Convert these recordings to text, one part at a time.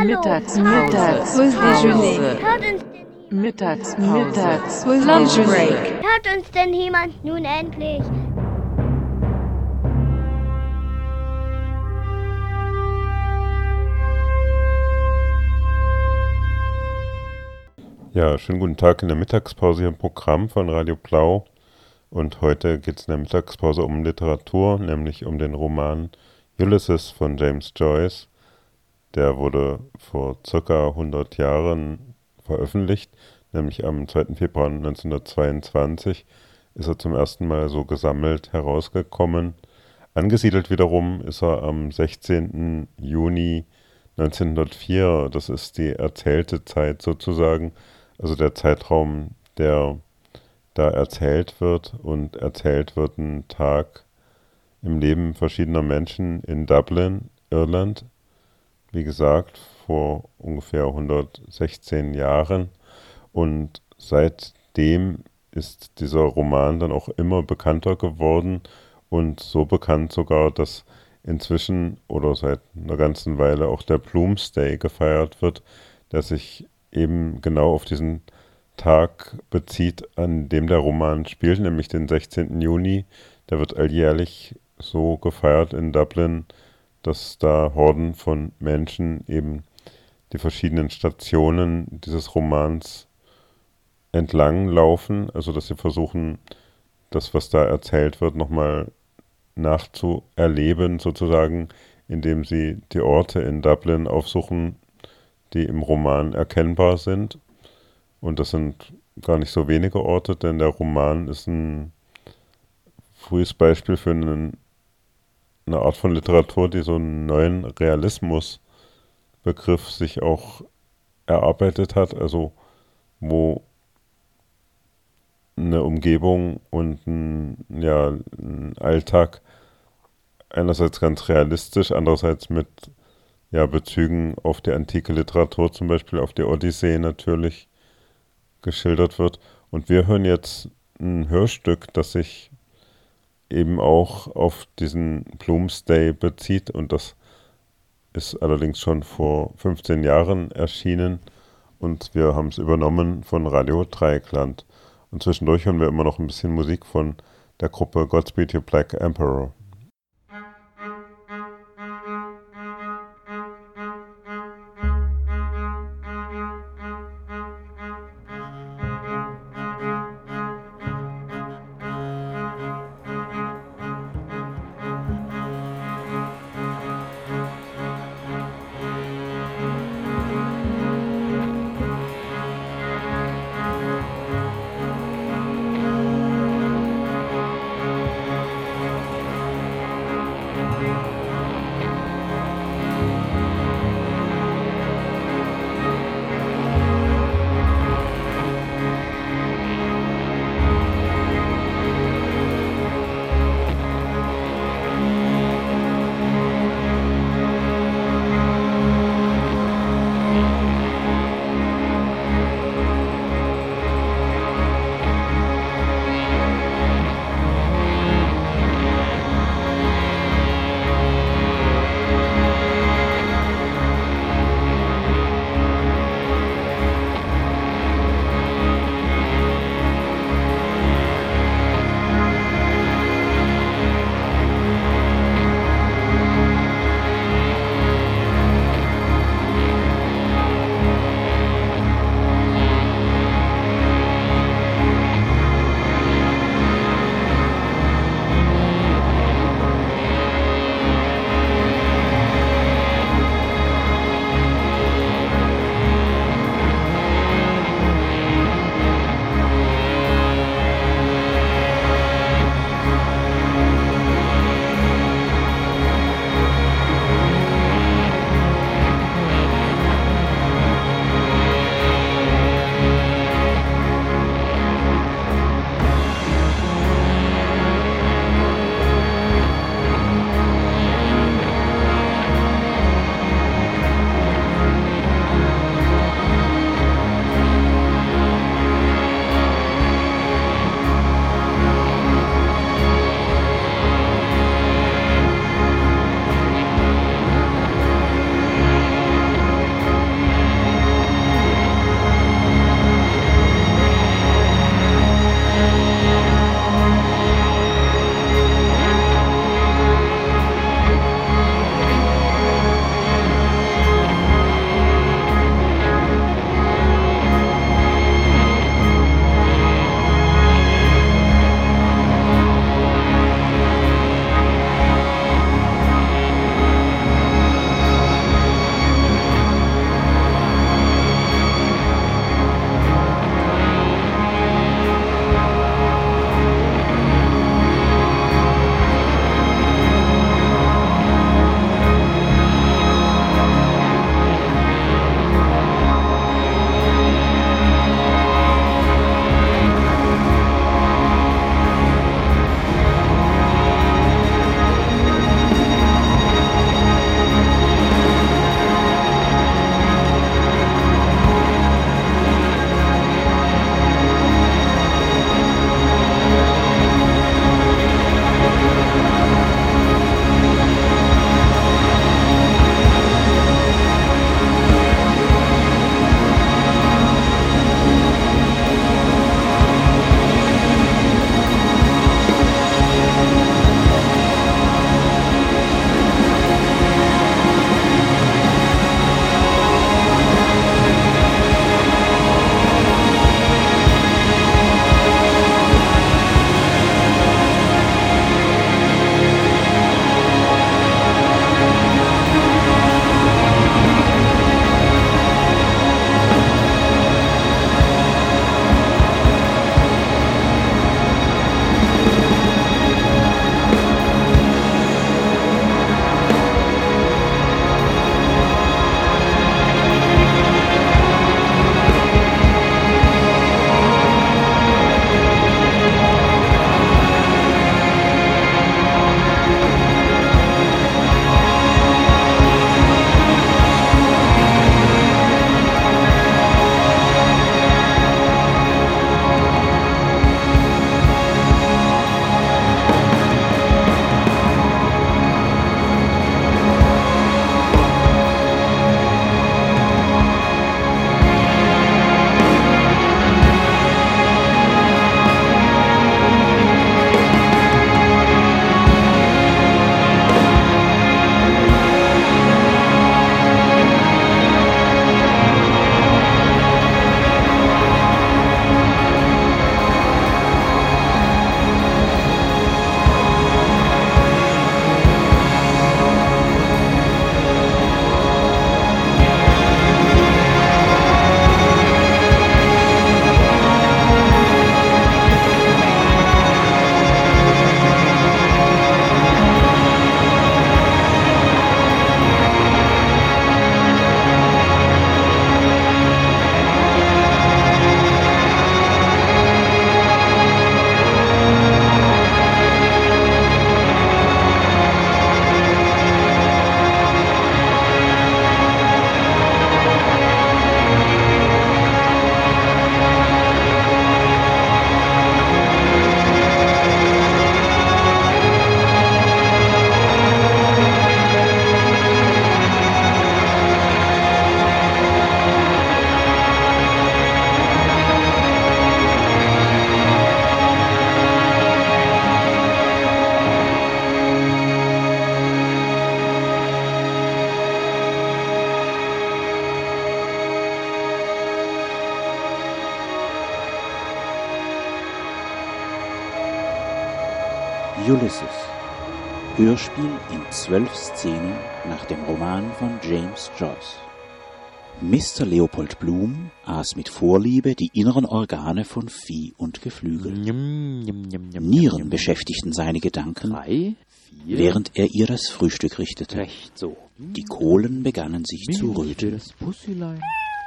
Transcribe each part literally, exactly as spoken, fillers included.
Mittagspause. Pause déjeuner. Hört uns denn Mittagspause. Mittagspause. Lunch break. Hört uns denn jemand nun endlich? Ja, schönen guten Tag in der Mittagspause hier im Programm von Radio Blau. Und heute geht es in der Mittagspause um Literatur, nämlich um den Roman Ulysses von James Joyce. Der wurde vor circa hundert Jahren veröffentlicht, nämlich am zweiten Februar neunzehnhundertzweiundzwanzig ist er zum ersten Mal so gesammelt herausgekommen. Angesiedelt wiederum ist er am sechzehnten Juni neunzehnhundertvier. Das ist die erzählte Zeit sozusagen, also der Zeitraum, der da erzählt wird. Und erzählt wird ein Tag im Leben verschiedener Menschen in Dublin, Irland. Wie gesagt, vor ungefähr hundertsechzehn Jahren. Und seitdem ist dieser Roman dann auch immer bekannter geworden und so bekannt sogar, dass inzwischen oder seit einer ganzen Weile auch der Bloomsday gefeiert wird, der sich eben genau auf diesen Tag bezieht, an dem der Roman spielt, nämlich den sechzehnten Juni. Der wird alljährlich so gefeiert in Dublin, dass da Horden von Menschen eben die verschiedenen Stationen dieses Romans entlang laufen, also dass sie versuchen, das, was da erzählt wird, nochmal nachzuerleben, sozusagen, indem sie die Orte in Dublin aufsuchen, die im Roman erkennbar sind. Und das sind gar nicht so wenige Orte, denn der Roman ist ein frühes Beispiel für einen, eine Art von Literatur, die so einen neuen Realismusbegriff sich auch erarbeitet hat, also wo eine Umgebung und ein, ja, ein Alltag einerseits ganz realistisch, andererseits mit ja, Bezügen auf die antike Literatur, zum Beispiel auf die Odyssee natürlich geschildert wird. Und wir hören jetzt ein Hörstück, das sich eben auch auf diesen Bloomsday bezieht, und das ist allerdings schon vor fünfzehn Jahren erschienen und wir haben es übernommen von Radio Dreieckland. Und zwischendurch hören wir immer noch ein bisschen Musik von der Gruppe Godspeed You Black Emperor. Ulysses. Hörspiel in zwölf Szenen nach dem Roman von James Joyce. Mister Leopold Bloom aß mit Vorliebe die inneren Organe von Vieh und Geflügel. Njum, njum, njum, njum, Nieren njum. Beschäftigten seine Gedanken, Drei, vier, während er ihr das Frühstück richtete. Recht so. Die Kohlen begannen sich Milch zu röten. Das Pusselein.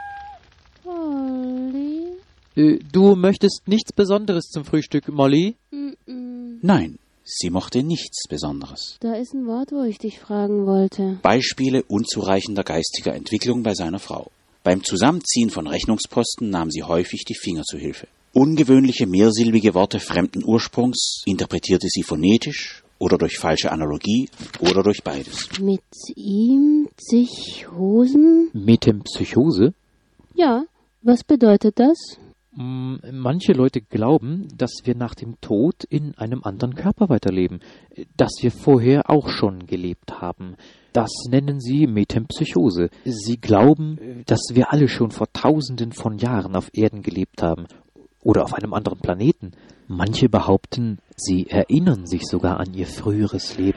Molly? Äh, du möchtest nichts Besonderes zum Frühstück, Molly? Mm-mm. Nein, sie mochte nichts Besonderes. Da ist ein Wort, wo ich dich fragen wollte. Beispiele unzureichender geistiger Entwicklung bei seiner Frau. Beim Zusammenziehen von Rechnungsposten nahm sie häufig die Finger zu Hilfe. Ungewöhnliche mehrsilbige Worte fremden Ursprungs interpretierte sie phonetisch oder durch falsche Analogie oder durch beides. Mit ihm zig Hosen? Metempsychose? Ja, was bedeutet das? Manche Leute glauben, dass wir nach dem Tod in einem anderen Körper weiterleben, dass wir vorher auch schon gelebt haben. Das nennen sie Metempsychose. Sie glauben, dass wir alle schon vor Tausenden von Jahren auf Erden gelebt haben oder auf einem anderen Planeten. Manche behaupten, sie erinnern sich sogar an ihr früheres Leben.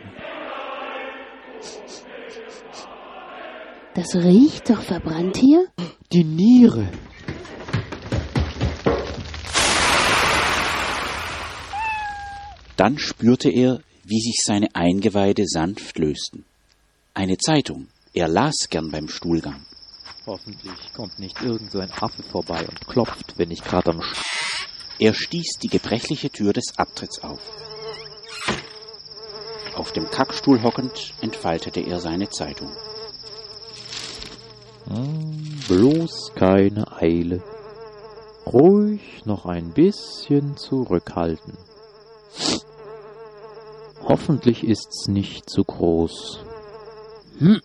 Das riecht doch verbrannt hier. Die Niere. Dann spürte er, wie sich seine Eingeweide sanft lösten. Eine Zeitung. Er las gern beim Stuhlgang. Hoffentlich kommt nicht irgend so ein Affe vorbei und klopft, wenn ich gerade am Sch... Er stieß die gebrechliche Tür des Abtritts auf. Auf dem Kackstuhl hockend entfaltete er seine Zeitung. Hm, bloß keine Eile. Ruhig noch ein bisschen zurückhalten. Hoffentlich ist's nicht zu groß. Hm.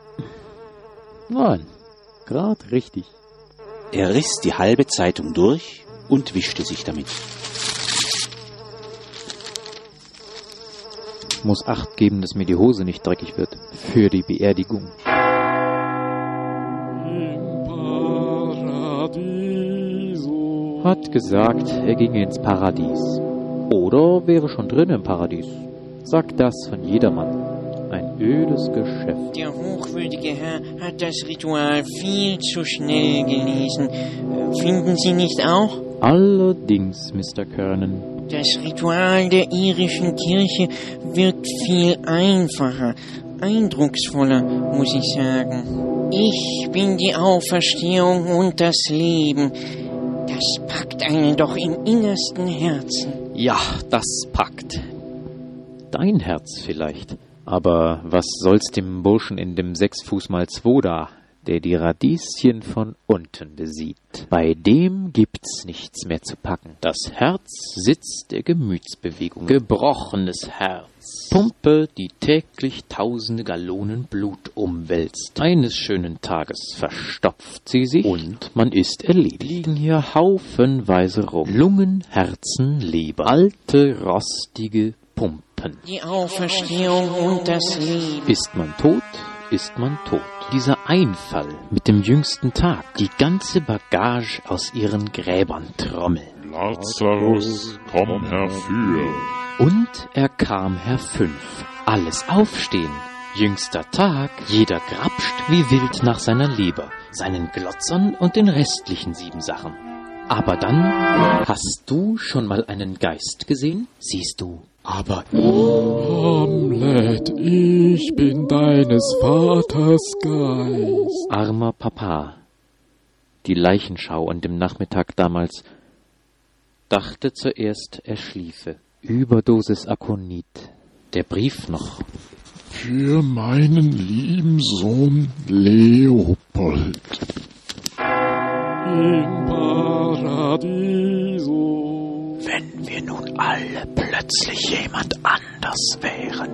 Nein, grad richtig. Er riss die halbe Zeitung durch und wischte sich damit. Muss Acht geben, dass mir die Hose nicht dreckig wird. Für die Beerdigung. Im Paradiso. Hat gesagt, er ginge ins Paradies. Oder wäre schon drin im Paradies. Sagt das von jedermann. Ein ödes Geschäft. Der hochwürdige Herr hat das Ritual viel zu schnell gelesen. Finden Sie nicht auch? Allerdings, Mister Kernan. Das Ritual der irischen Kirche wirkt viel einfacher, eindrucksvoller, muss ich sagen. Ich bin die Auferstehung und das Leben. Das packt einen doch im innersten Herzen. Ja, das packt. Dein Herz vielleicht. Aber was soll's dem Burschen in dem sechs Fuß mal zwei da, der die Radieschen von unten besieht? Bei dem gibt's nichts mehr zu packen. Das Herz Sitz der Gemütsbewegung. Gebrochenes Herz. Pumpe, die täglich tausende Gallonen Blut umwälzt. Eines schönen Tages verstopft sie sich und man ist erledigt. Liegen hier haufenweise rum. Lungen, Herzen, Leber. Alte, rostige Pumpen. Die Auferstehung und das Leben. Ist man tot, ist man tot. Dieser Einfall mit dem jüngsten Tag, die ganze Bagage aus ihren Gräbern trommeln. Lazarus, komm herfür. Und er kam herfünf. Alles aufstehen. Jüngster Tag, jeder grapscht wie wild nach seiner Leber, seinen Glotzern und den restlichen sieben Sachen. Aber dann, hast du schon mal einen Geist gesehen? Siehst du. Aber Hamlet, ich bin deines Vaters Geist. Armer Papa. Die Leichenschau an dem Nachmittag damals dachte zuerst, er schliefe. Überdosis Akonit. Der Brief noch. Für meinen lieben Sohn Leopold. Im Paradiso. Wenn wir nun alle plötzlich jemand anders wären.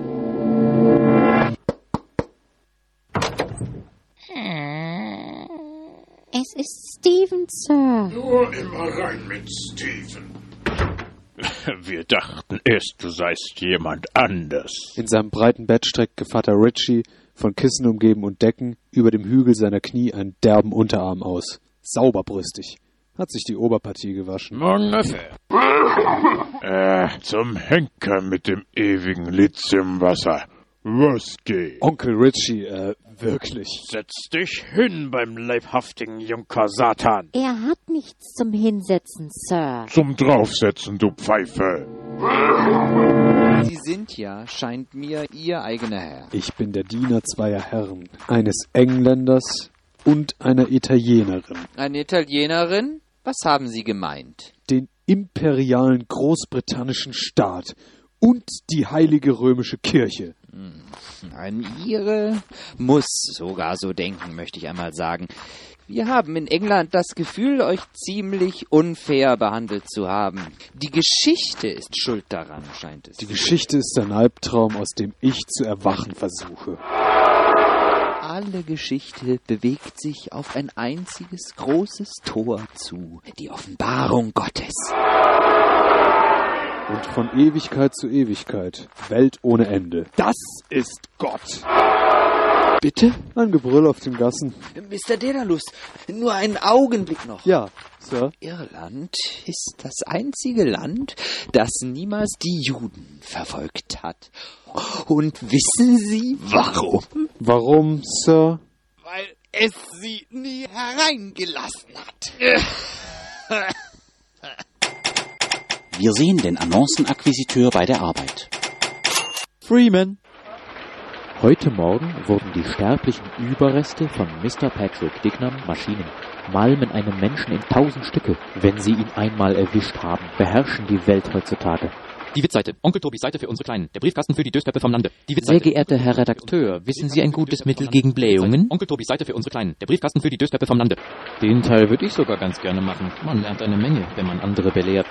Es ist Stephen, Sir. Nur immer rein mit Stephen. Wir dachten erst, du seist jemand anders. In seinem breiten Bett streckte Vater Ritchie, von Kissen umgeben und Decken, über dem Hügel seiner Knie einen derben Unterarm aus. Sauberbrüstig. Hat sich die Oberpartie gewaschen. Mon Neffe. Äh, zum Henker mit dem ewigen Lithiumwasser. Was geht? Onkel Richie, äh, wirklich. Setz dich hin beim leibhaftigen Junker Satan. Er hat nichts zum Hinsetzen, Sir. Zum Draufsetzen, du Pfeife. Sie sind ja, scheint mir, Ihr eigener Herr. Ich bin der Diener zweier Herren. Eines Engländers und einer Italienerin. Eine Italienerin? Was haben Sie gemeint? Den imperialen großbritannischen Staat und die heilige römische Kirche. An Ihre muss sogar so denken, möchte ich einmal sagen. Wir haben in England das Gefühl, euch ziemlich unfair behandelt zu haben. Die Geschichte ist schuld daran, scheint es. Die Geschichte ist ein Albtraum, aus dem ich zu erwachen versuche. Alle Geschichte bewegt sich auf ein einziges großes Tor zu, die Offenbarung Gottes. Und von Ewigkeit zu Ewigkeit, Welt ohne Ende. Das ist Gott. Bitte? Ein Gebrüll auf den Gassen. Mister Dedalus, nur einen Augenblick noch. Ja, Sir. Irland ist das einzige Land, das niemals die Juden verfolgt hat. Und wissen Sie, warum? Warum, Sir? Weil es sie nie hereingelassen hat. Wir sehen den Annoncenakquisiteur bei der Arbeit. Freeman! Heute Morgen wurden die sterblichen Überreste von Mister Patrick Dignam Maschinen, malmen einen Menschen in tausend Stücke. Wenn sie ihn einmal erwischt haben, beherrschen die Welt heutzutage. Die Witzseite. Onkel Tobis Seite für unsere Kleinen. Der Briefkasten für die Döspeppe vom Lande. Die Sehr geehrter Herr Redakteur, wissen Sie ein gutes Mittel gegen Blähungen? Onkel Tobis Seite für unsere Kleinen. Der Briefkasten für die Döspeppe vom Lande. Den Teil würde ich sogar ganz gerne machen. Man lernt eine Menge, wenn man andere belehrt.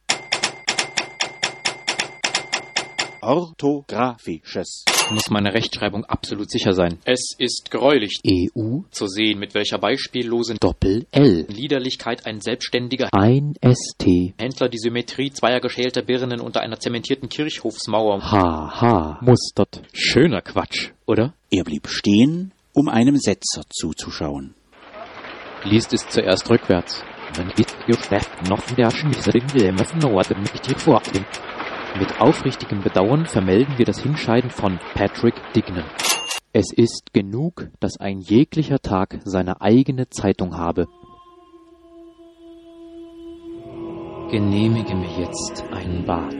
Orthografisches. Muss meine Rechtschreibung absolut sicher sein. Es ist greulich. E U. Zu sehen, mit welcher beispiellosen Doppel-L. Liederlichkeit ein selbstständiger Ein S T. Händler die Symmetrie zweier geschälter Birnen unter einer zementierten Kirchhofsmauer. H H. Mustert. Schöner Quatsch, oder? Er blieb stehen, um einem Setzer zuzuschauen. Liest es zuerst rückwärts. Wenn ich noch der Schmiserin will, müssen Norden mit dir vorgehen. Mit aufrichtigem Bedauern vermelden wir das Hinscheiden von Patrick Dignam. Es ist genug, dass ein jeglicher Tag seine eigene Zeitung habe. Genehmige mir jetzt ein Bad.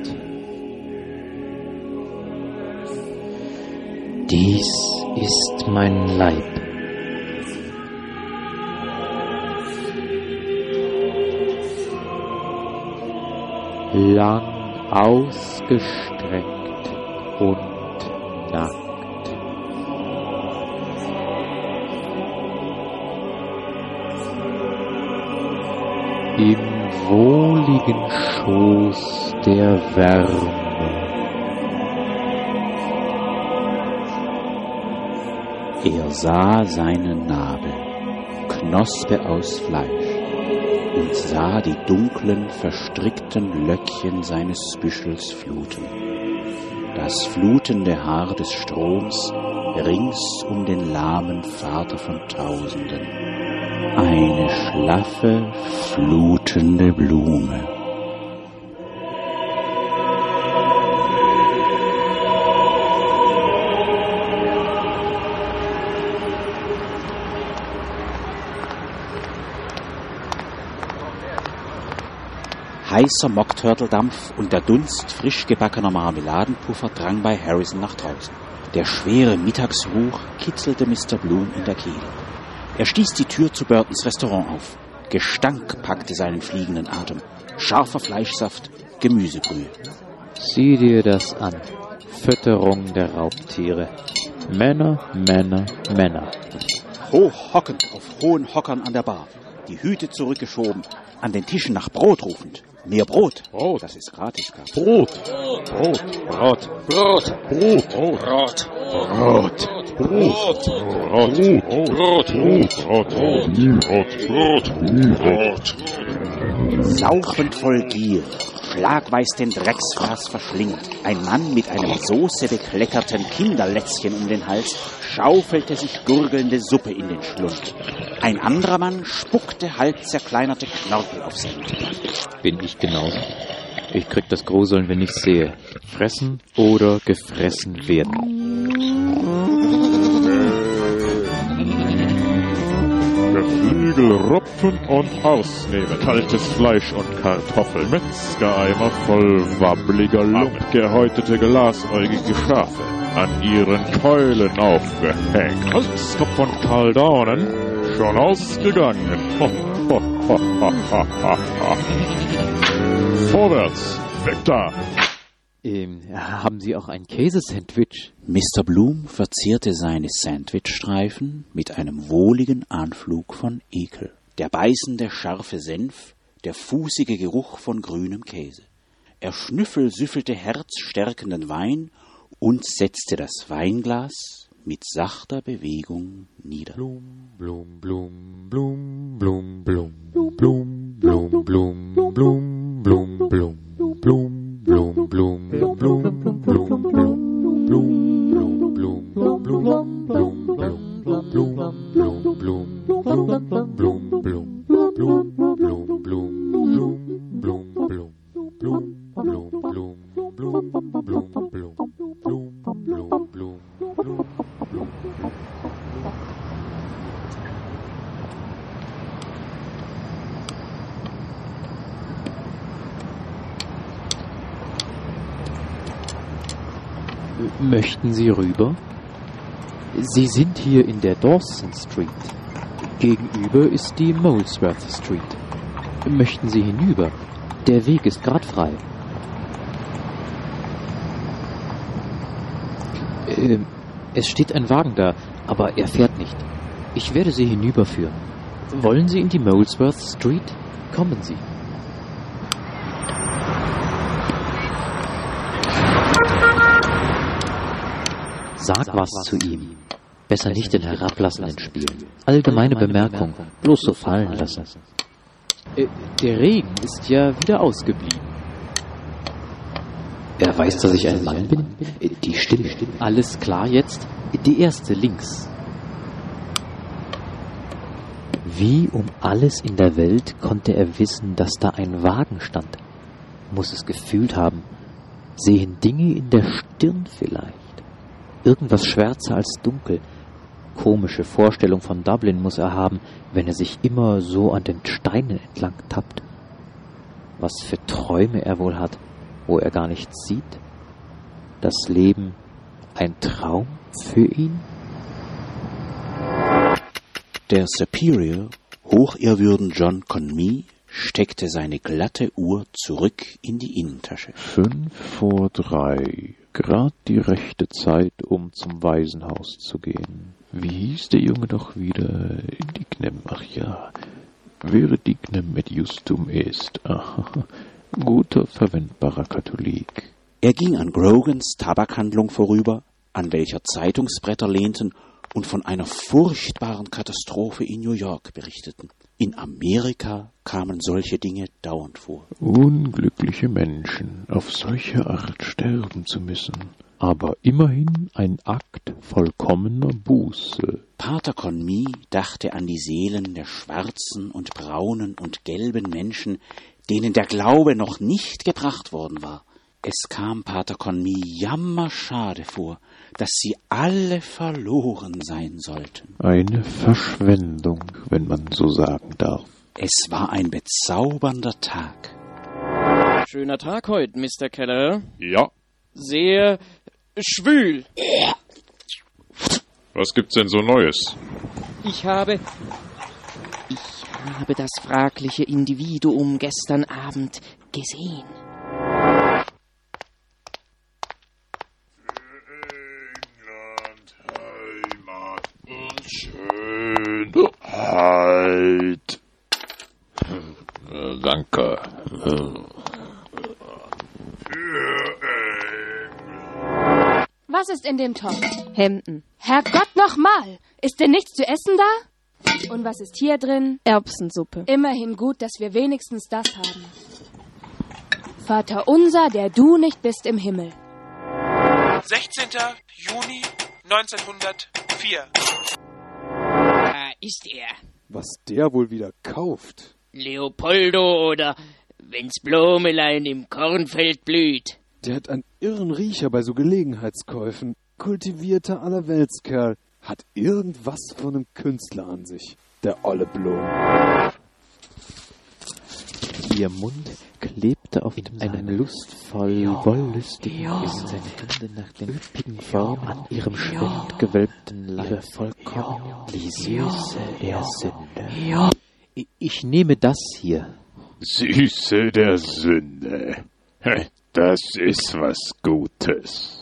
Dies ist mein Leib. Lang ausgestreckt und nackt. Im wohligen Schoß der Wärme. Er sah seinen Nabel, Knospe aus Fleisch, und sah die dunklen, verstrickten Löckchen seines Büschels fluten. Das flutende Haar des Stroms rings um den lahmen Vater von Tausenden. Eine schlaffe, flutende Blume. Heißer Mockturtledampf und der Dunst frisch gebackener Marmeladenpuffer drang bei Harrison nach draußen. Der schwere Mittagsruch kitzelte Mister Bloom in der Kehle. Er stieß die Tür zu Burtons Restaurant auf. Gestank packte seinen fliegenden Atem. Scharfer Fleischsaft, Gemüsebrühe. Sieh dir das an. Fütterung der Raubtiere. Männer, Männer, Männer. Hoch hockend auf hohen Hockern an der Bar. Die Hüte zurückgeschoben, an den Tischen nach Brot rufend. Mehr Brot. Brot. Das ist gratis. Brot. Brot. Brot. Brot. Brot. Brot. Brot. Brot. Brot. Brot. Brot. Brot. Brot. Brot. Brot. Brot. Saufend voll Gier, schlagweis den Drecksfraß verschlingend, ein Mann mit einem Soße bekleckerten Kinderlätzchen um den Hals schaufelte sich gurgelnde Suppe in den Schlund. Ein anderer Mann spuckte halb zerkleinerte Knorpel auf sein Gesicht. Bin ich genauso? Ich krieg das Gruseln, wenn ich's sehe. Fressen oder gefressen werden. Geflügel rupfen und ausnehmen, kaltes Fleisch und Kartoffeln, Metzgereimer voll wabbliger Lump, gehäutete glasäugige Schafe, an ihren Keulen aufgehängt, Holzkopf und Kaldaunen, schon ausgegangen. Ho, ho, ho, ho, ho, ho, ho. Vorwärts, weg da! Ähm, haben Sie auch ein Käsesandwich? Mister Bloom verzierte seine Sandwichstreifen mit einem wohligen Anflug von Ekel. Der beißende, scharfe Senf, der fußige Geruch von grünem Käse. Er schnüffelsüffelte herzstärkenden Wein und setzte das Weinglas mit sachter Bewegung nieder. Blum, blum, blum, blum, blum, blum, blum, blum, blum, blum, blum, blum, blum. Blum, blum, blum, blum, blum, blum, blum, blum, blum, blum, blum, blum, blum, blum, blum, blum, blum, blum, Möchten Sie rüber? Sie sind hier in der Dawson Street. Gegenüber ist die Molesworth Street. Möchten Sie hinüber? Der Weg ist grad frei. Ähm, es steht ein Wagen da, aber er fährt nicht. Ich werde Sie hinüberführen. Wollen Sie in die Molesworth Street? Kommen Sie. Sag was zu ihm. Besser nicht den Herablassenden spielen. Allgemeine Bemerkung. Bloß so fallen lassen. Äh, der Regen ist ja wieder ausgeblieben. Er weiß, dass ich ein Mann bin? Äh, die Stimme. Alles klar jetzt? Die erste links. Wie um alles in der Welt konnte er wissen, dass da ein Wagen stand? Muss es gefühlt haben. Sehen Dinge in der Stirn vielleicht? Irgendwas schwärzer als dunkel. Komische Vorstellung von Dublin muss er haben, wenn er sich immer so an den Steinen entlang tappt. Was für Träume er wohl hat, wo er gar nichts sieht. Das Leben ein Traum für ihn? Der Superior, hochehrwürden John Conmee, steckte seine glatte Uhr zurück in die Innentasche. Fünf vor drei. Grad die rechte Zeit, um zum Waisenhaus zu gehen. Wie hieß der Junge doch wieder? Dignam, ach ja. Wäre Dignam mit Justum est. Aha. Guter, verwendbarer Katholik. Er ging an Grogans Tabakhandlung vorüber, an welcher Zeitungsbretter lehnten und von einer furchtbaren Katastrophe in New York berichteten. In Amerika kamen solche Dinge dauernd vor. Unglückliche Menschen, auf solche Art sterben zu müssen. Aber immerhin ein Akt vollkommener Buße. Pater Conmee dachte an die Seelen der schwarzen und braunen und gelben Menschen, denen der Glaube noch nicht gebracht worden war. Es kam Pater Conmee jammerschade vor, dass sie alle verloren sein sollten. Eine Verschwendung, wenn man so sagen darf. Es war ein bezaubernder Tag. Schöner Tag heute, Mister Keller. Ja. Sehr schwül. Was gibt's denn so Neues? Ich habe... Ich habe das fragliche Individuum gestern Abend gesehen. Schönheit. Danke. Was ist in dem Topf? Hemden. Herrgott nochmal! Ist denn nichts zu essen da? Und was ist hier drin? Erbsensuppe. Immerhin gut, dass wir wenigstens das haben. Vater unser, der du nicht bist im Himmel. sechzehnter Juni neunzehnhundertvier. Da ist er. Was der wohl wieder kauft? Leopoldo oder wenn's Blomelein im Kornfeld blüht. Der hat einen irren Riecher bei so Gelegenheitskäufen. Kultivierter Allerweltskerl. Hat irgendwas von einem Künstler an sich. Der olle Blom. Ihr Mund klebte auf einem lustvoll, ja, wollüstigen ja, Bissen, seine Hände nach den üppigen Formen an ihrem schwellend gewölbten Leib, vollkommen ja, die Süße ja, der Sünde. Ja. Ich nehme das hier. Süße der Sünde. Das ist was Gutes.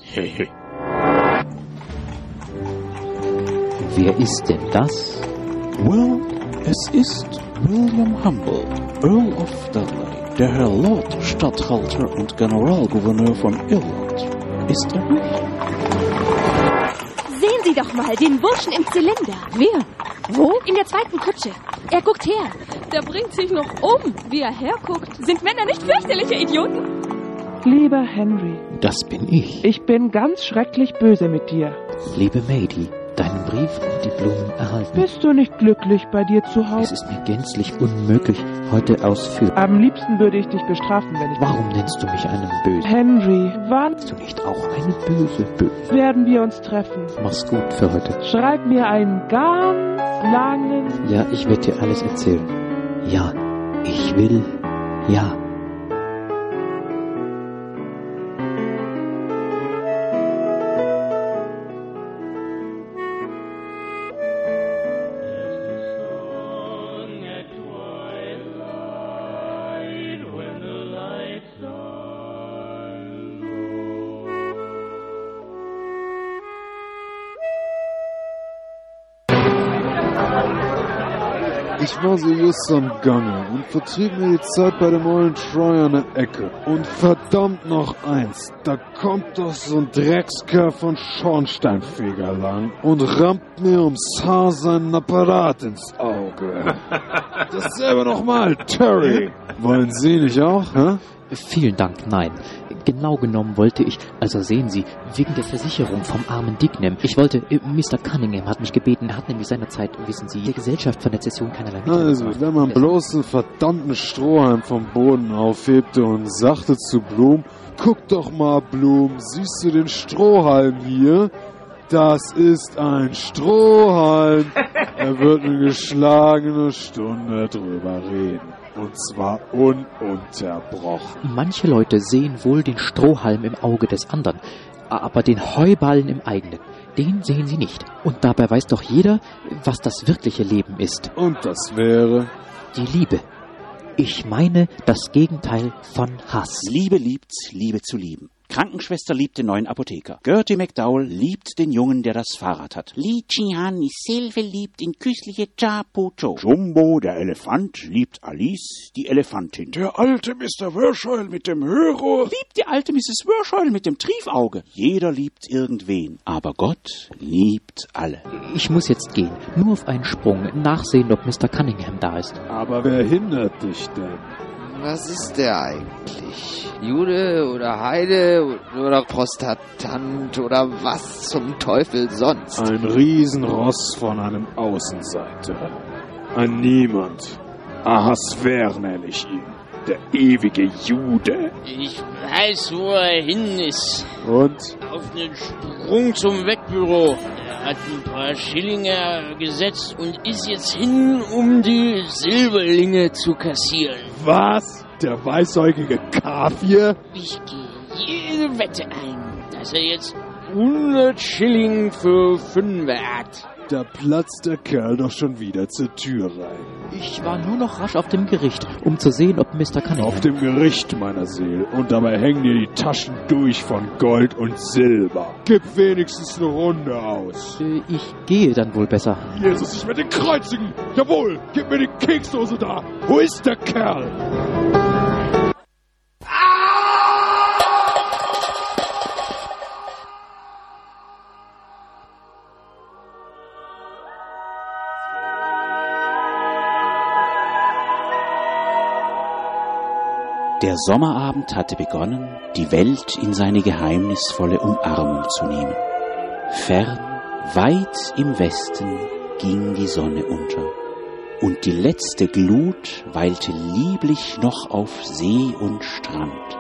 Wer ist denn das? Well, es ist William Humble, Earl of Dudley, der Herr Lord Statthalter und Generalgouverneur von Irland. Ist er nicht? Sehen Sie doch mal, den Burschen im Zylinder. Wer? Wo? In der zweiten Kutsche. Er guckt her. Der bringt sich noch um, wie er herguckt. Sind Männer nicht fürchterliche Idioten? Lieber Henry. Das bin ich. Ich bin ganz schrecklich böse mit dir. Liebe Mady, deinen Brief und die Blumen erhalten. Bist du nicht glücklich bei dir zu Hause? Es ist mir gänzlich unmöglich, heute ausführen. Am liebsten würde ich dich bestrafen, wenn ich... Warum nennst du mich einen Bösen? Henry, wann... Bist du nicht auch eine böse Böse? Werden wir uns treffen? Mach's gut für heute. Schreib mir einen ganz langen... Ja, ich werde dir alles erzählen. Ja, ich will... Ja. Ich war so just am Gange und vertrieb mir die Zeit bei dem ollen Troy an der Ecke. Und verdammt noch eins, da kommt doch so ein Dreckskerl von Schornsteinfeger lang und rammt mir ums Haar seinen Apparat ins Auge. Dasselbe nochmal, Terry. Wollen Sie nicht auch, hä? Vielen Dank, nein. Genau genommen wollte ich, also sehen Sie, wegen der Versicherung vom armen Dicknem. Ich wollte, äh, Mister Cunningham hat mich gebeten, er hat nämlich seinerzeit, wissen Sie, der Gesellschaft von der Zession keinerlei Mittel Also, gemacht. wenn man bloß einen verdammten Strohhalm vom Boden aufhebte und sagte zu Blum, guck doch mal, Blum, siehst du den Strohhalm hier? Das ist ein Strohhalm. Er wird eine geschlagene Stunde drüber reden. Und zwar ununterbrochen. Manche Leute sehen wohl den Strohhalm im Auge des anderen, aber den Heuballen im eigenen, den sehen sie nicht. Und dabei weiß doch jeder, was das wirkliche Leben ist. Und das wäre? Die Liebe. Ich meine das Gegenteil von Hass. Liebe liebt, Liebe zu lieben. Krankenschwester liebt den neuen Apotheker. Gertie McDowell liebt den Jungen, der das Fahrrad hat. Li Chi-Han ist sehr verliebt in küssliche Cha-Po-Cho. Jumbo, der Elefant, liebt Alice, die Elefantin. Der alte Mister Würscheul mit dem Hörrohr liebt die alte Misses Würscheul mit dem Triefauge. Jeder liebt irgendwen, aber Gott liebt alle. Ich muss jetzt gehen. Nur auf einen Sprung. Nachsehen, ob Mister Cunningham da ist. Aber wer hindert dich denn? Was ist der eigentlich? Jude oder Heide oder Prostatant oder was zum Teufel sonst? Ein Riesenross von einem Außenseiter. Ein Niemand. Ahasver nenne ich ihn. Der ewige Jude. Ich weiß, wo er hin ist. Und? Auf einen Sprung zum Wegbüro. Er hat ein paar Schillinge gesetzt und ist jetzt hin, um die Silberlinge zu kassieren. Was? Der weißäugige Kaffir? Ich gehe jede Wette ein, dass er jetzt hundert Schilling für Fünfe hat. Da platzt der Kerl doch schon wieder zur Tür rein. Ich war nur noch rasch auf dem Gericht, um zu sehen, ob Mister Cunningham... Auf dem Gericht, meiner Seele. Und dabei hängen dir die Taschen durch von Gold und Silber. Gib wenigstens eine Runde aus. Äh, ich gehe dann wohl besser. Jesus, ich werde den kreuzigen. Jawohl, gib mir die Keksdose da. Wo ist der Kerl? Der Sommerabend hatte begonnen, die Welt in seine geheimnisvolle Umarmung zu nehmen. Fern, weit im Westen, ging die Sonne unter, und die letzte Glut weilte lieblich noch auf See und Strand.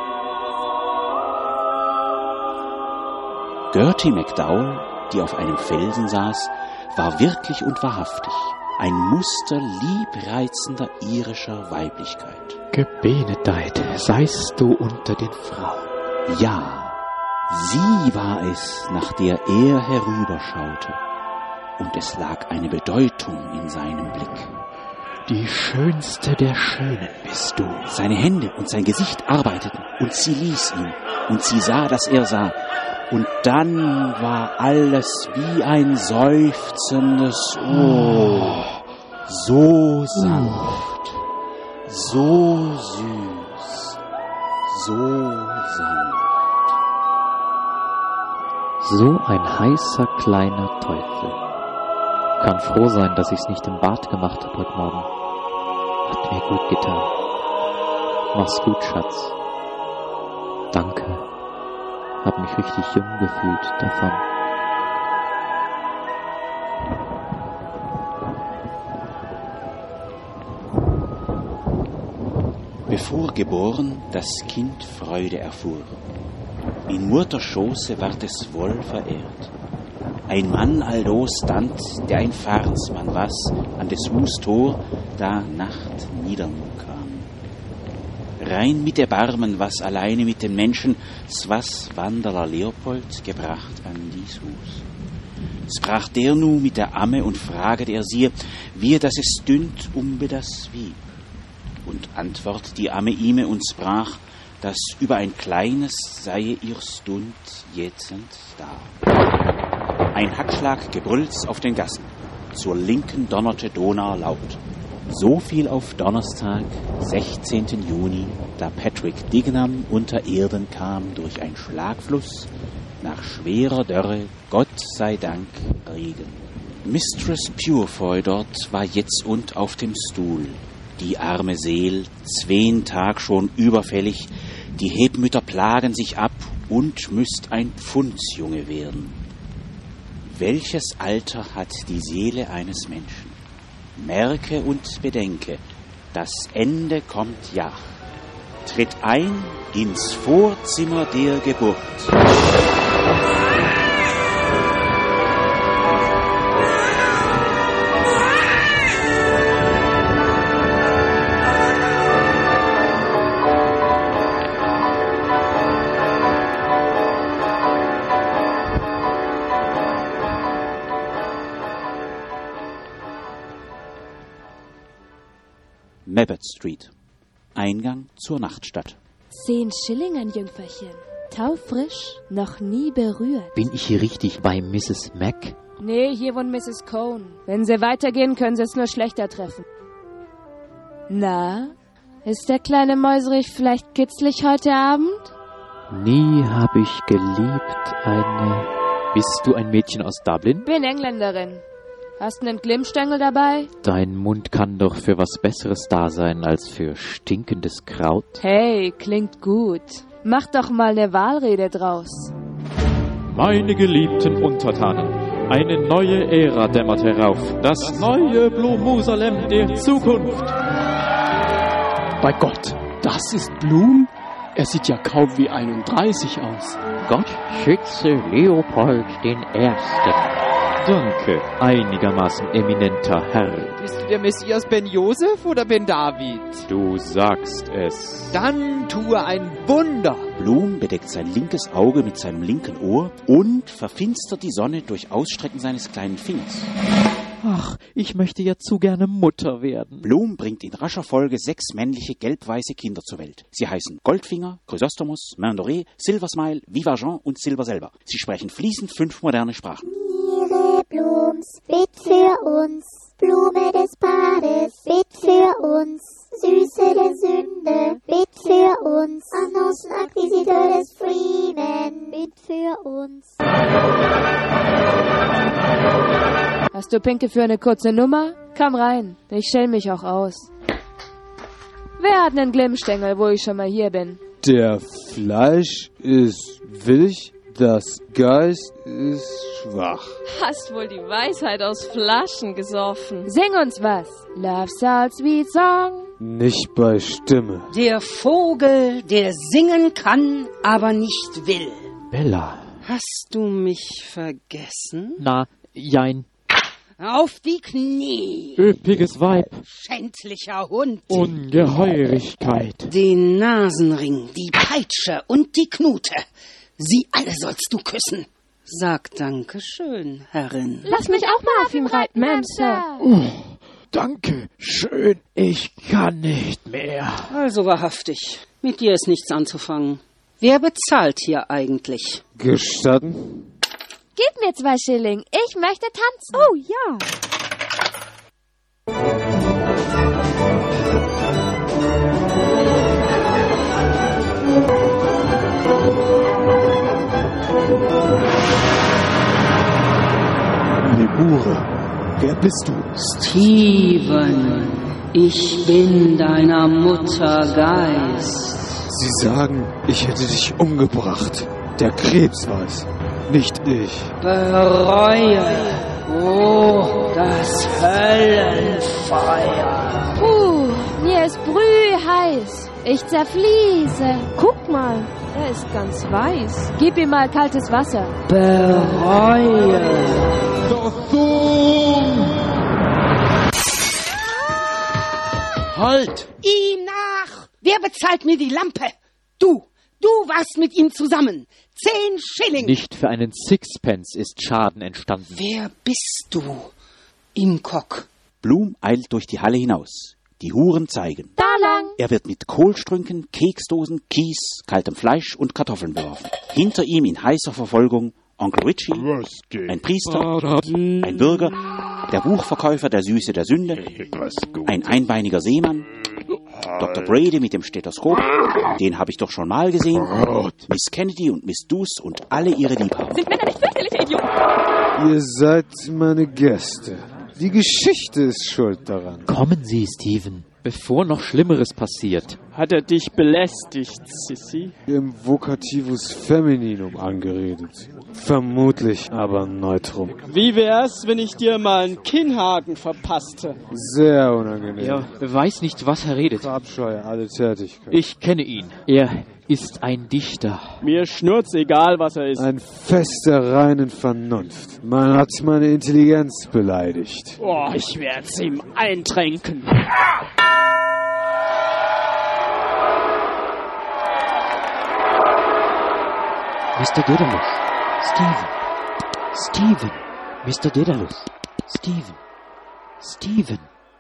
Gertie McDowell, die auf einem Felsen saß, war wirklich und wahrhaftig ein Muster liebreizender irischer Weiblichkeit. Gebenedeit seist du unter den Frauen. Ja, sie war es, nach der er herüberschaute, und es lag eine Bedeutung in seinem Blick. Die schönste der Schönen bist du. Seine Hände und sein Gesicht arbeiteten, und sie ließ ihn, und sie sah, dass er sah. Und dann war alles wie ein seufzendes Oh, so sanft, so süß, so sanft. So ein heißer kleiner Teufel. Kann froh sein, dass ich's nicht im Bad gemacht habe heute Morgen. Hat mir gut getan. Mach's gut, Schatz. Danke. Hab mich richtig jung gefühlt davon. Bevor geboren, das Kind Freude erfuhr. In Mutter Schoße ward es wohl verehrt. Ein Mann aldo stand, der ein Fahrsmann was, an des Hus Tor, da Nacht niedernu kam. Rein mit Erbarmen, was alleine mit den Menschen, was Wanderer Leopold gebracht an dies Hus. Sprach der nu mit der Amme und fraget er sie, wie das es dünnt um das Wieb. Und antwort die Amme ihm und sprach, dass über ein kleines sei ihr Stund jetzend da. Ein Hackschlag gebrüllts auf den Gassen, zur Linken donnerte Donau laut. So viel auf Donnerstag, sechzehnten Juni, da Patrick Dignam unter Erden kam durch ein Schlagfluss, nach schwerer Dörre, Gott sei Dank, Regen. Mistress Purefoy dort war jetzt und auf dem Stuhl, die arme Seel, zween Tag schon überfällig, die Hebmütter plagen sich ab und müsst ein Pfundsjunge werden. Welches Alter hat die Seele eines Menschen? Merke und bedenke, das Ende kommt ja. Tritt ein ins Vorzimmer der Geburt. Mabbott Street. Eingang zur Nachtstadt. Zehn Schilling ein Jüngferchen. Taufrisch, noch nie berührt. Bin ich hier richtig bei Misses Mac? Nee, hier wohnt Misses Cohn. Wenn sie weitergehen, können sie es nur schlechter treffen. Na, ist der kleine Mäuserich vielleicht kitzlig heute Abend? Nie hab ich geliebt eine... Bist du ein Mädchen aus Dublin? Bin Engländerin. Hast du einen Glimmstängel dabei? Dein Mund kann doch für was Besseres da sein als für stinkendes Kraut. Hey, klingt gut. Mach doch mal eine Wahlrede draus. Meine geliebten Untertanen, eine neue Ära dämmert herauf. Das neue Blumosalem der Zukunft. Bei Gott, das ist Blum? Er sieht ja kaum wie einunddreißig aus. Gott schütze Leopold den Ersten. Danke, einigermaßen eminenter Herr. Bist du der Messias Ben Josef oder Ben David? Du sagst es. Dann tue ein Wunder. Blum bedeckt sein linkes Auge mit seinem linken Ohr und verfinstert die Sonne durch Ausstrecken seines kleinen Fingers. Ach, ich möchte ja zu gerne Mutter werden. Blum bringt in rascher Folge sechs männliche gelb-weiße Kinder zur Welt. Sie heißen Goldfinger, Chrysostomus, Main Dorée, Silversmile, Vivajean und Silber selber. Sie sprechen fließend fünf moderne Sprachen. Ihre Blums, bitt für uns, Blume des Bades, bitt für uns, Süße der Sünde, bitt für uns, Annus Acquisiteur des Freeman, bitt für uns. Hast du Pinke für eine kurze Nummer? Komm rein, ich schäl mich auch aus. wer hat nen Glimmstängel, wo ich schon mal hier bin? Der Fleisch ist willig, das Geist ist schwach. Hast wohl die Weisheit aus Flaschen gesoffen. Sing uns was. Love, Salt, Sweet Song. Nicht bei Stimme. Der Vogel, der singen kann, aber nicht will. Bella. Hast du mich vergessen? Na, jein. Auf die Knie. Üppiges Weib. Schändlicher Hund. Ungeheurigkeit. Den Nasenring, die Peitsche und die Knute. Sie alle sollst du küssen. Sag Dankeschön, Herrin. Lass mich auch mal auf ihm reiten, Ma'am, Sir. Oh, danke schön. Ich kann nicht mehr. Also wahrhaftig. Mit dir ist nichts anzufangen. Wer bezahlt hier eigentlich? Gestatten? Gib mir zwei Schilling. Ich möchte tanzen. Oh, ja. Lebure, wer bist du? Steven, ich bin deiner Mutter Geist. Sie sagen, ich hätte dich umgebracht. Der Krebs war's, nicht ich. Bereue, oh, das Höllenfeuer. Puh, mir ist brühheiß. Ich zerfließe. Guck mal, er ist ganz weiß. Gib ihm mal kaltes Wasser. Bereue. Halt! Ihm nach! Wer bezahlt mir die Lampe? Du! Du warst mit ihm zusammen. Zehn Schilling. Nicht für einen Sixpence ist Schaden entstanden. Wer bist du? Imkok. Bloom eilt durch die Halle hinaus. Die Huren zeigen. Da lang. Er wird mit Kohlstrünken, Keksdosen, Kies, kaltem Fleisch und Kartoffeln beworfen. Hinter ihm in heißer Verfolgung Onkel Richie, ein Priester, ein Bürger, der Buchverkäufer der Süße der Sünde, ein einbeiniger Seemann, Doktor Brady mit dem Stethoskop, den habe ich doch schon mal gesehen, Miss Kennedy und Miss Deuce und alle ihre Liebhaber. Sind Männer nicht fürchterliche Idioten? Ihr seid meine Gäste. Die Geschichte ist schuld daran. Kommen Sie, Steven, bevor noch Schlimmeres passiert. Hat er dich belästigt, Sissy? Im Vocativus Femininum angeredet. Vermutlich aber neutrum. Wie wär's, wenn ich dir mal einen Kinnhaken verpasste? Sehr unangenehm. Er weiß nicht, was er redet. Verabscheue alle Tätigkeit. Ich kenne ihn. Er ist ein Dichter. Mir schnurz egal, was er ist. Ein Fest der reinen Vernunft. Man hat meine Intelligenz beleidigt. Oh, ich werd's ihm eintränken. Mister Daedalus. Steven. Steven. Mister Daedalus. Steven. Steven.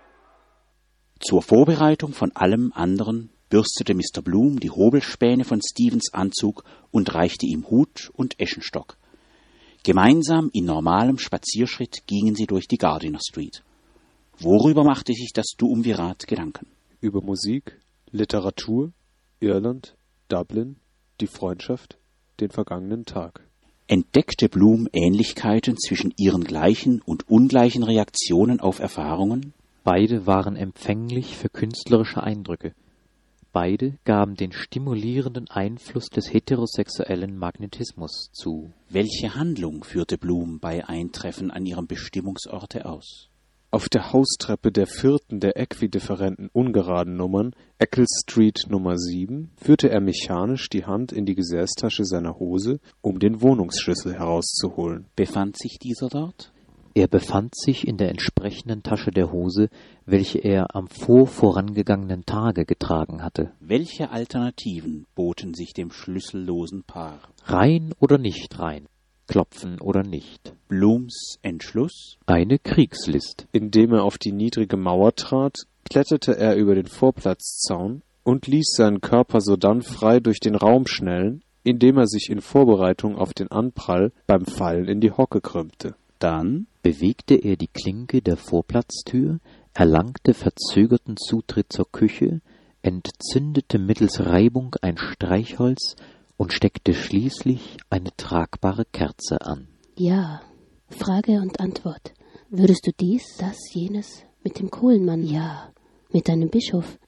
Zur Vorbereitung von allem anderen bürstete Mister Bloom die Hobelspäne von Stevens Anzug und reichte ihm Hut und Eschenstock. Gemeinsam in normalem Spazierschritt gingen sie durch die Gardiner Street. Worüber machte sich das Duumvirat Gedanken? Über Musik, Literatur, Irland, Dublin, die Freundschaft, den vergangenen Tag. Entdeckte Bloom Ähnlichkeiten zwischen ihren gleichen und ungleichen Reaktionen auf Erfahrungen? Beide waren empfänglich für künstlerische Eindrücke. Beide gaben den stimulierenden Einfluss des heterosexuellen Magnetismus zu. Welche Handlung führte Bloom bei Eintreffen an ihrem Bestimmungsorte aus? Auf der Haustreppe der vierten der äquidifferenten ungeraden Nummern, Eccles Street Nummer sieben, führte er mechanisch die Hand in die Gesäßtasche seiner Hose, um den Wohnungsschlüssel herauszuholen. Befand sich dieser dort? Er befand sich in der entsprechenden Tasche der Hose, welche er am vorvorangegangenen Tage getragen hatte. Welche Alternativen boten sich dem schlüssellosen Paar? Rein oder nicht rein? Klopfen oder nicht? Blooms Entschluss? Eine Kriegslist. Indem er auf die niedrige Mauer trat, kletterte er über den Vorplatzzaun und ließ seinen Körper sodann frei durch den Raum schnellen, indem er sich in Vorbereitung auf den Anprall beim Fallen in die Hocke krümmte. Dann bewegte er die Klinke der Vorplatztür, erlangte verzögerten Zutritt zur Küche, entzündete mittels Reibung ein Streichholz und steckte schließlich eine tragbare Kerze an. Ja, Frage und Antwort. Würdest du dies, das, jenes mit dem Kohlenmann? Ja. Mit deinem Bischof?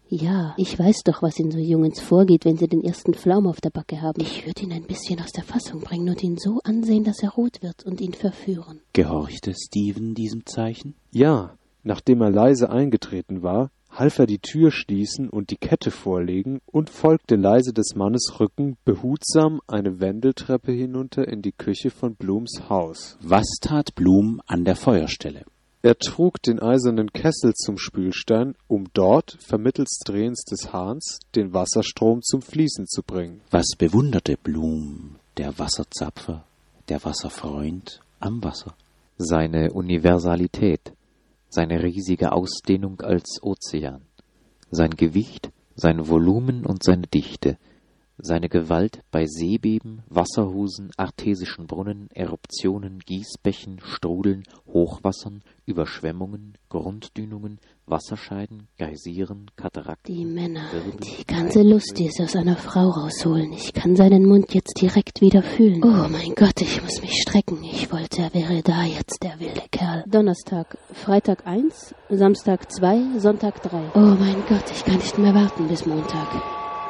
Ja, ich weiß doch, was in so Jungens vorgeht, wenn sie den ersten Pflaum auf der Backe haben. Ich würde ihn ein bisschen aus der Fassung bringen und ihn so ansehen, dass er rot wird und ihn verführen. Gehorchte Stephen diesem Zeichen? Ja, nachdem er leise eingetreten war, half er die Tür schließen und die Kette vorlegen und folgte leise des Mannes Rücken behutsam eine Wendeltreppe hinunter in die Küche von Blooms Haus. Was tat Bloom an der Feuerstelle? Er trug den eisernen Kessel zum Spülstein, um dort, vermittels Drehens des Hahns, den Wasserstrom zum Fließen zu bringen. Was bewunderte Bloom, der Wasserzapfer, der Wasserfreund am Wasser? Seine Universalität, seine riesige Ausdehnung als Ozean, sein Gewicht, sein Volumen und seine Dichte, seine Gewalt bei Seebeben, Wasserhusen, artesischen Brunnen, Eruptionen, Gießbächen, Strudeln, Hochwassern, Überschwemmungen, Grunddünungen, Wasserscheiden, Geysiren, Katarakten. Die Männer, die ganze Lust, die sie aus einer Frau rausholen. Ich kann seinen Mund jetzt direkt wieder fühlen. Oh mein Gott, ich muss mich strecken. Ich wollte, er wäre da jetzt, der wilde Kerl. Donnerstag, Freitag eins, Samstag zwei, Sonntag drei. Oh mein Gott, ich kann nicht mehr warten bis Montag.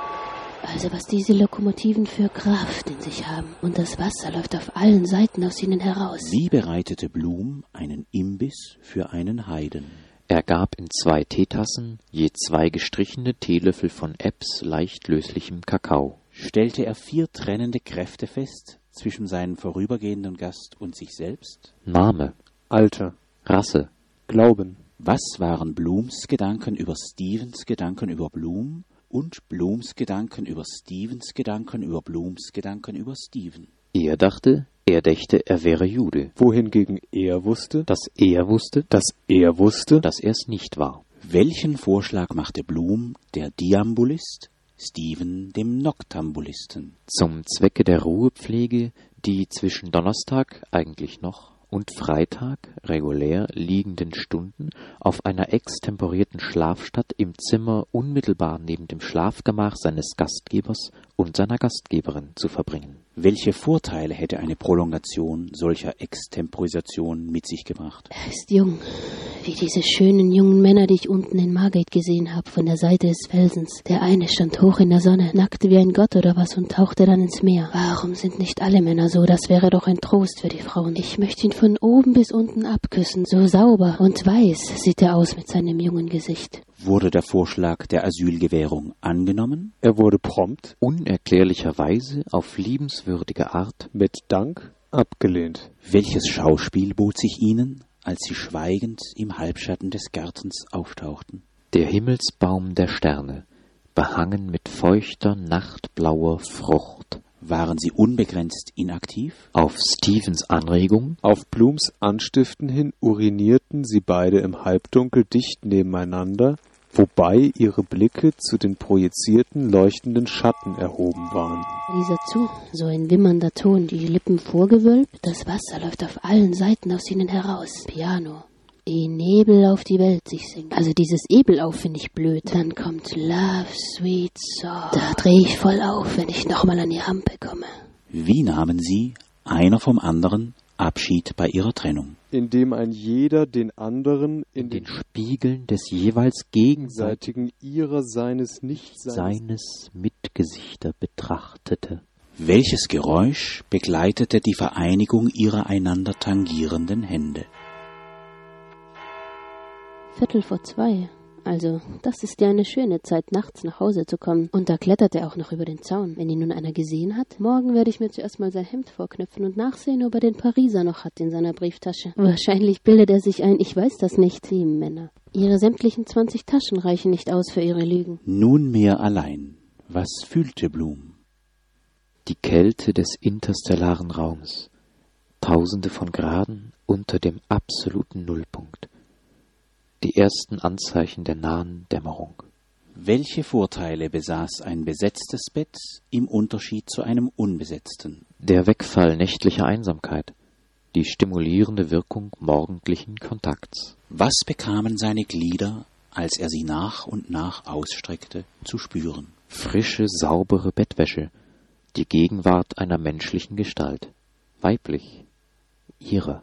Also was diese Lokomotiven für Kraft in sich haben. Und das Wasser läuft auf allen Seiten aus ihnen heraus. Wie bereitete Bloom einen Imbiss für einen Heiden? Er gab in zwei Teetassen je zwei gestrichene Teelöffel von Ebbs leicht löslichem Kakao. Stellte er vier trennende Kräfte fest zwischen seinem vorübergehenden Gast und sich selbst? Name, Alter, Rasse, Glauben. Was waren Blooms Gedanken über Stephens Gedanken über Bloom und Blooms Gedanken über Stephens Gedanken über Blooms Gedanken über Stephen? Er dachte, er dächte, er wäre Jude. Wohingegen er wusste, dass er wusste, dass er wusste, dass er es nicht war. Welchen Vorschlag machte Bloom, der Deambulist, Stephen dem Noktambulisten? Zum Zwecke der Ruhepflege, die zwischen Donnerstag eigentlich noch und Freitag regulär liegenden Stunden auf einer extemporierten Schlafstatt im Zimmer unmittelbar neben dem Schlafgemach seines Gastgebers und seiner Gastgeberin zu verbringen. Welche Vorteile hätte eine Prolongation solcher Extemporisation mit sich gebracht? Er ist jung, wie diese schönen jungen Männer, die ich unten in Margate gesehen habe, von der Seite des Felsens. Der eine stand hoch in der Sonne, nackt wie ein Gott oder was und tauchte dann ins Meer. Warum sind nicht alle Männer so? Das wäre doch ein Trost für die Frauen. Ich möchte ihn von oben bis unten abküssen. So sauber und weiß sieht er aus mit seinem jungen Gesicht. Wurde der Vorschlag der Asylgewährung angenommen? Er wurde prompt, unerklärlicherweise auf liebenswürdige Art, mit Dank abgelehnt. Welches Schauspiel bot sich ihnen, als sie schweigend im Halbschatten des Gartens auftauchten? Der Himmelsbaum der Sterne, behangen mit feuchter, nachtblauer Frucht. Waren sie unbegrenzt inaktiv? Auf Stephens Anregung, auf Blooms Anstiften hin urinierten sie beide im Halbdunkel dicht nebeneinander, wobei ihre Blicke zu den projizierten, leuchtenden Schatten erhoben waren. Dieser zu, so ein wimmernder Ton, die Lippen vorgewölbt, das Wasser läuft auf allen Seiten aus ihnen heraus. Piano. Die Nebel auf die Welt sich singt. Also dieses Ebel auf finde ich blöd. Dann kommt Love, Sweet Song. Da drehe ich voll auf, wenn ich nochmal an die Rampe komme. Wie nahmen sie, einer vom anderen, Abschied bei ihrer Trennung? Indem ein jeder den anderen in den Spiegeln des jeweils gegenseitigen ihrer seines Nichtseins seines Mitgesichter betrachtete. Welches Geräusch begleitete die Vereinigung ihrer einander tangierenden Hände? Viertel vor zwei. Also, das ist ja eine schöne Zeit, nachts nach Hause zu kommen. Und da klettert er auch noch über den Zaun. Wenn ihn nun einer gesehen hat, morgen werde ich mir zuerst mal sein Hemd vorknöpfen und nachsehen, ob er den Pariser noch hat in seiner Brieftasche. Wahrscheinlich bildet er sich ein, ich weiß das nicht, die Männer. Ihre sämtlichen zwanzig Taschen reichen nicht aus für ihre Lügen. Nunmehr allein. Was fühlte Bloom? Die Kälte des interstellaren Raums. Tausende von Graden unter dem absoluten Nullpunkt. Die ersten Anzeichen der nahen Dämmerung. Welche Vorteile besaß ein besetztes Bett im Unterschied zu einem unbesetzten? Der Wegfall nächtlicher Einsamkeit, die stimulierende Wirkung morgendlichen Kontakts. Was bekamen seine Glieder, als er sie nach und nach ausstreckte, zu spüren? Frische, saubere Bettwäsche, die Gegenwart einer menschlichen Gestalt, weiblich, ihre.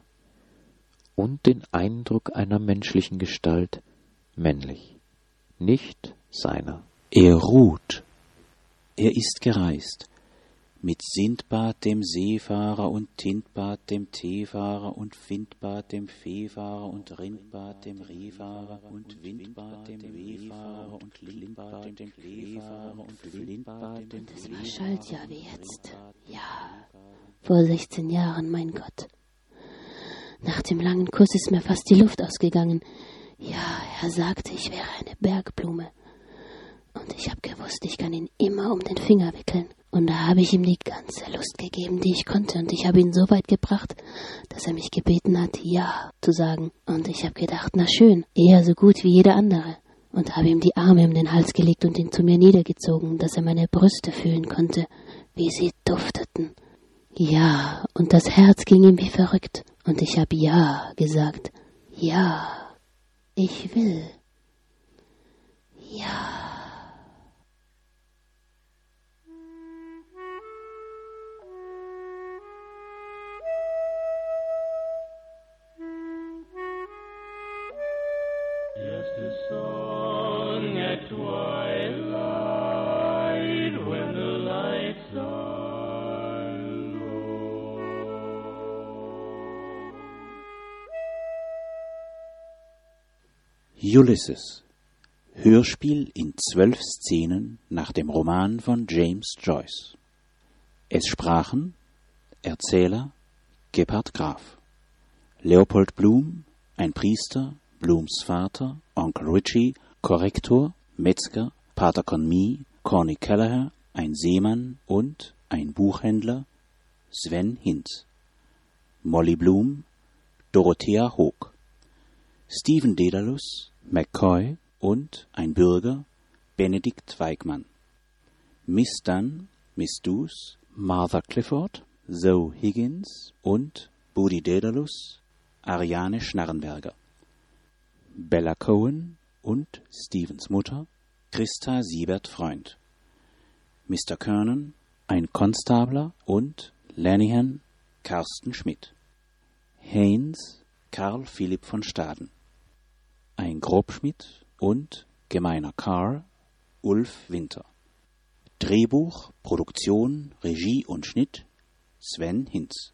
Und den Eindruck einer menschlichen Gestalt, männlich. Nicht seiner. Er ruht. Er ist gereist. Mit Sindbad dem Seefahrer und Tindbad dem Teefahrer und Findbad dem Feefahrer und Rindbad dem Rehfahrer und Windbad dem Wehfahrer und Lindbad dem Kleefahrer und Windbad dem Das war Schaltjahr wie jetzt. Ja, vor sechzehn Jahren, mein Gott. Nach dem langen Kuss ist mir fast die Luft ausgegangen. Ja, er sagte, ich wäre eine Bergblume. Und ich habe gewusst, ich kann ihn immer um den Finger wickeln. Und da habe ich ihm die ganze Lust gegeben, die ich konnte. Und ich habe ihn so weit gebracht, dass er mich gebeten hat, ja zu sagen. Und ich habe gedacht, na schön, eher so gut wie jeder andere. Und habe ihm die Arme um den Hals gelegt und ihn zu mir niedergezogen, dass er meine Brüste fühlen konnte, wie sie dufteten. Ja, und das Herz ging ihm wie verrückt. Und ich habe ja gesagt. Ja, ich will. Ja. Just a song at twilight when the lights are low. Ulysses. Hörspiel in zwölf Szenen nach dem Roman von James Joyce. Es sprachen Erzähler Gebhard Graf, Leopold Bloom, ein Priester, Blooms Vater, Onkel Richie, Korrektor, Metzger, Pater Conmee, Corny Kelleher, ein Seemann und ein Buchhändler, Sven Hinz. Molly Bloom, Dorothea Hoog. Stephen Dedalus, McCoy und ein Bürger, Benedikt Weigmann. Miss Dunn, Miss Deuce, Martha Clifford, Zoe Higgins und Budi Dedalus, Ariane Schnarrenberger. Bella Cohen und Stevens Mutter, Christa Siebert-Freund. Mister Kernan, ein Konstabler und Lanihan, Carsten Schmidt. Haynes, Karl Philipp von Staden. Ein Grobschmidt und gemeiner Carr, Ulf Winter. Drehbuch, Produktion, Regie und Schnitt, Sven Hinz.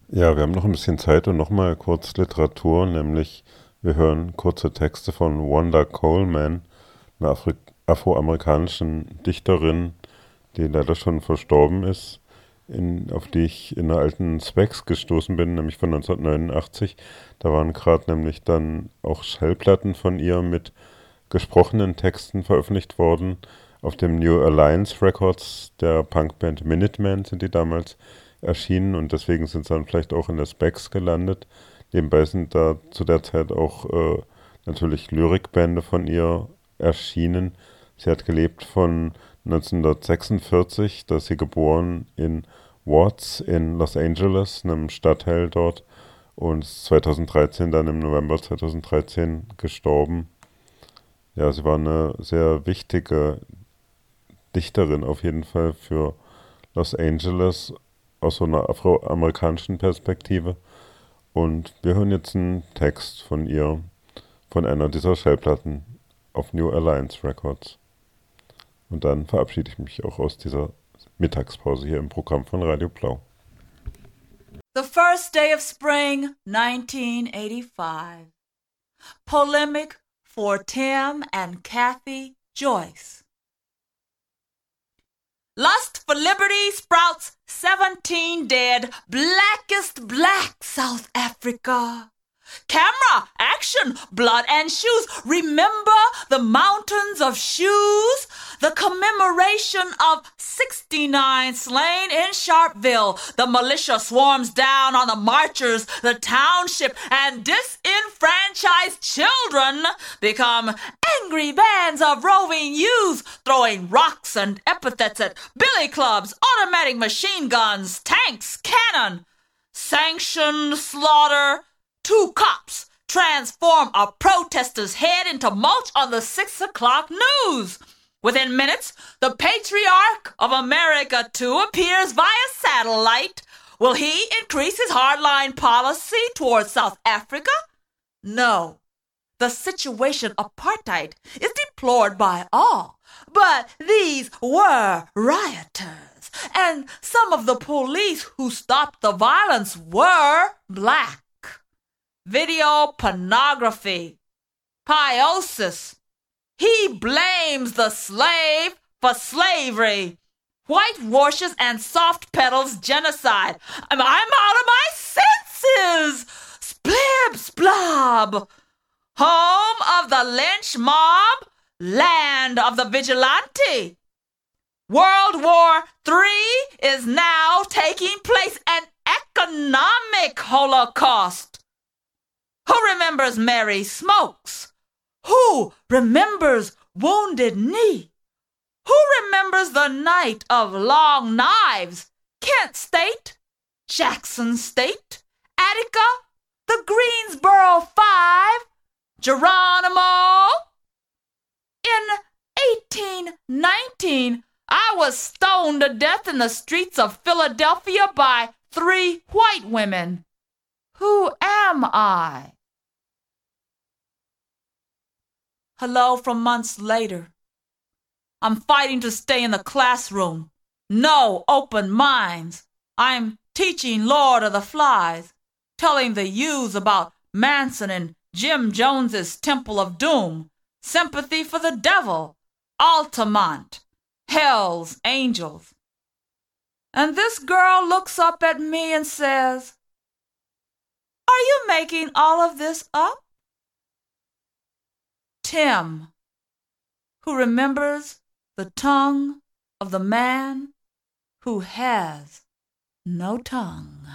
Ja, wir haben noch ein bisschen Zeit und nochmal kurz Literatur, nämlich wir hören kurze Texte von Wanda Coleman, einer Afri- afroamerikanischen Dichterin, die leider schon verstorben ist, in, auf die ich in einer alten Specs gestoßen bin, nämlich von neunzehnhundertneunundachtzig. Da waren gerade nämlich dann auch Schallplatten von ihr mit gesprochenen Texten veröffentlicht worden. Auf dem New Alliance Records der Punkband Minutemen sind die damals erschienen und deswegen sind sie dann vielleicht auch in der Specs gelandet. Nebenbei sind da zu der Zeit auch äh, natürlich Lyrikbände von ihr erschienen. Sie hat gelebt von neunzehnhundertsechsundvierzig, da ist sie geboren in Watts in Los Angeles, einem Stadtteil dort, und ist zweitausenddreizehn, dann im November zweitausenddreizehn gestorben. Ja, sie war eine sehr wichtige Dichterin auf jeden Fall für Los Angeles aus so einer afroamerikanischen Perspektive. Und wir hören jetzt einen Text von ihr, von einer dieser Schallplatten auf New Alliance Records. Und dann verabschiede ich mich auch aus dieser Mittagspause hier im Programm von Radio Blau. The first day of spring, nineteen eighty-five. Polemic for Tim and Kathy Joyce. Lust for liberty sprouts seventeen dead, blackest black South Africa. Camera, action, blood and shoes. Remember the mountains of shoes? The commemoration of sixty-nine slain in Sharpeville. The militia swarms down on the marchers. The township and disenfranchised children become angry bands of roving youths, throwing rocks and epithets at billy clubs, automatic machine guns, tanks, cannon. Sanctioned slaughter. Two cops transform a protester's head into mulch on the six o'clock news. Within minutes, the patriarch of America, too, appears via satellite. Will he increase his hardline policy towards South Africa? No. The situation apartheid is deplored by all. But these were rioters, and some of the police who stopped the violence were black. Video pornography, piosis. He blames the slave for slavery, whitewashes and soft pedals genocide. I'm, I'm out of my senses. Splib, splob. Home of the lynch mob, land of the vigilante. World War Three is now taking place, an economic holocaust. Who remembers Mary Smokes? Who remembers Wounded Knee? Who remembers the night of long knives? Kent State, Jackson State, Attica, the Greensboro Five, Geronimo. In eighteen nineteen, I was stoned to death in the streets of Philadelphia by three white women. Who am I? Hello from months later. I'm fighting to stay in the classroom. No open minds. I'm teaching Lord of the Flies, telling the youths about Manson and Jim Jones's Temple of Doom, sympathy for the devil, Altamont, Hell's Angels. And this girl looks up at me and says, "Are you making all of this up?" Tim, who remembers the tongue of the man who has no tongue.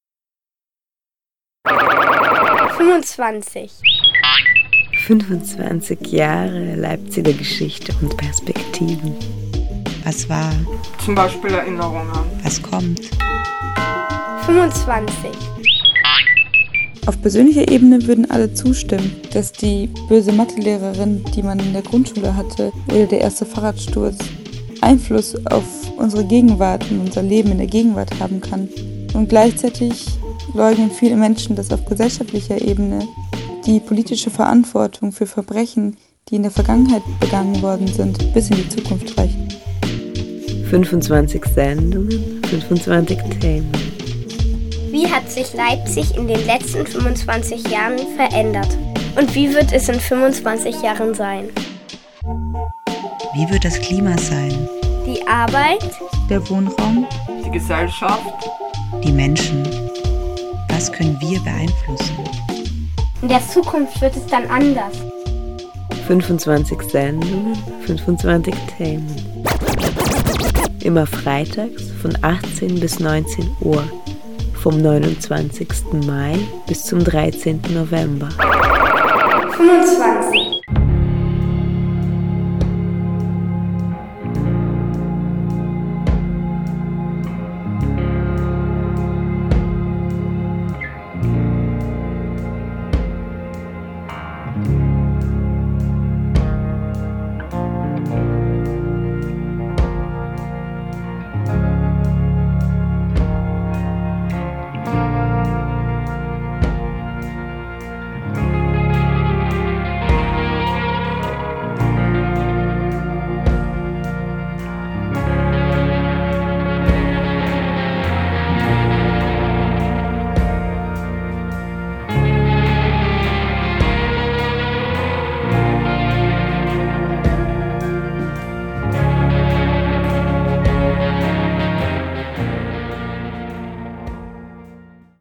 fünfundzwanzig. fünfundzwanzig Jahre Leipziger Geschichte und Perspektiven. Was war? Zum Beispiel Erinnerungen. Was kommt? fünfundzwanzig. Auf persönlicher Ebene würden alle zustimmen, dass die böse Mathelehrerin, die man in der Grundschule hatte, oder der erste Fahrradsturz Einfluss auf unsere Gegenwart und unser Leben in der Gegenwart haben kann. Und gleichzeitig leugnen viele Menschen, dass auf gesellschaftlicher Ebene die politische Verantwortung für Verbrechen, die in der Vergangenheit begangen worden sind, bis in die Zukunft reicht. fünfundzwanzig Sendungen, fünfundzwanzig Themen. Wie hat sich Leipzig in den letzten fünfundzwanzig Jahren verändert? Und wie wird es in fünfundzwanzig Jahren sein? Wie wird das Klima sein? Die Arbeit? Der Wohnraum? Die Gesellschaft? Die Menschen? Was können wir beeinflussen? In der Zukunft wird es dann anders. fünfundzwanzig Sendungen, fünfundzwanzig Themen. Immer freitags von achtzehn bis neunzehn Uhr. Vom neunundzwanzigsten Mai bis zum dreizehnten November. fünfundzwanzig.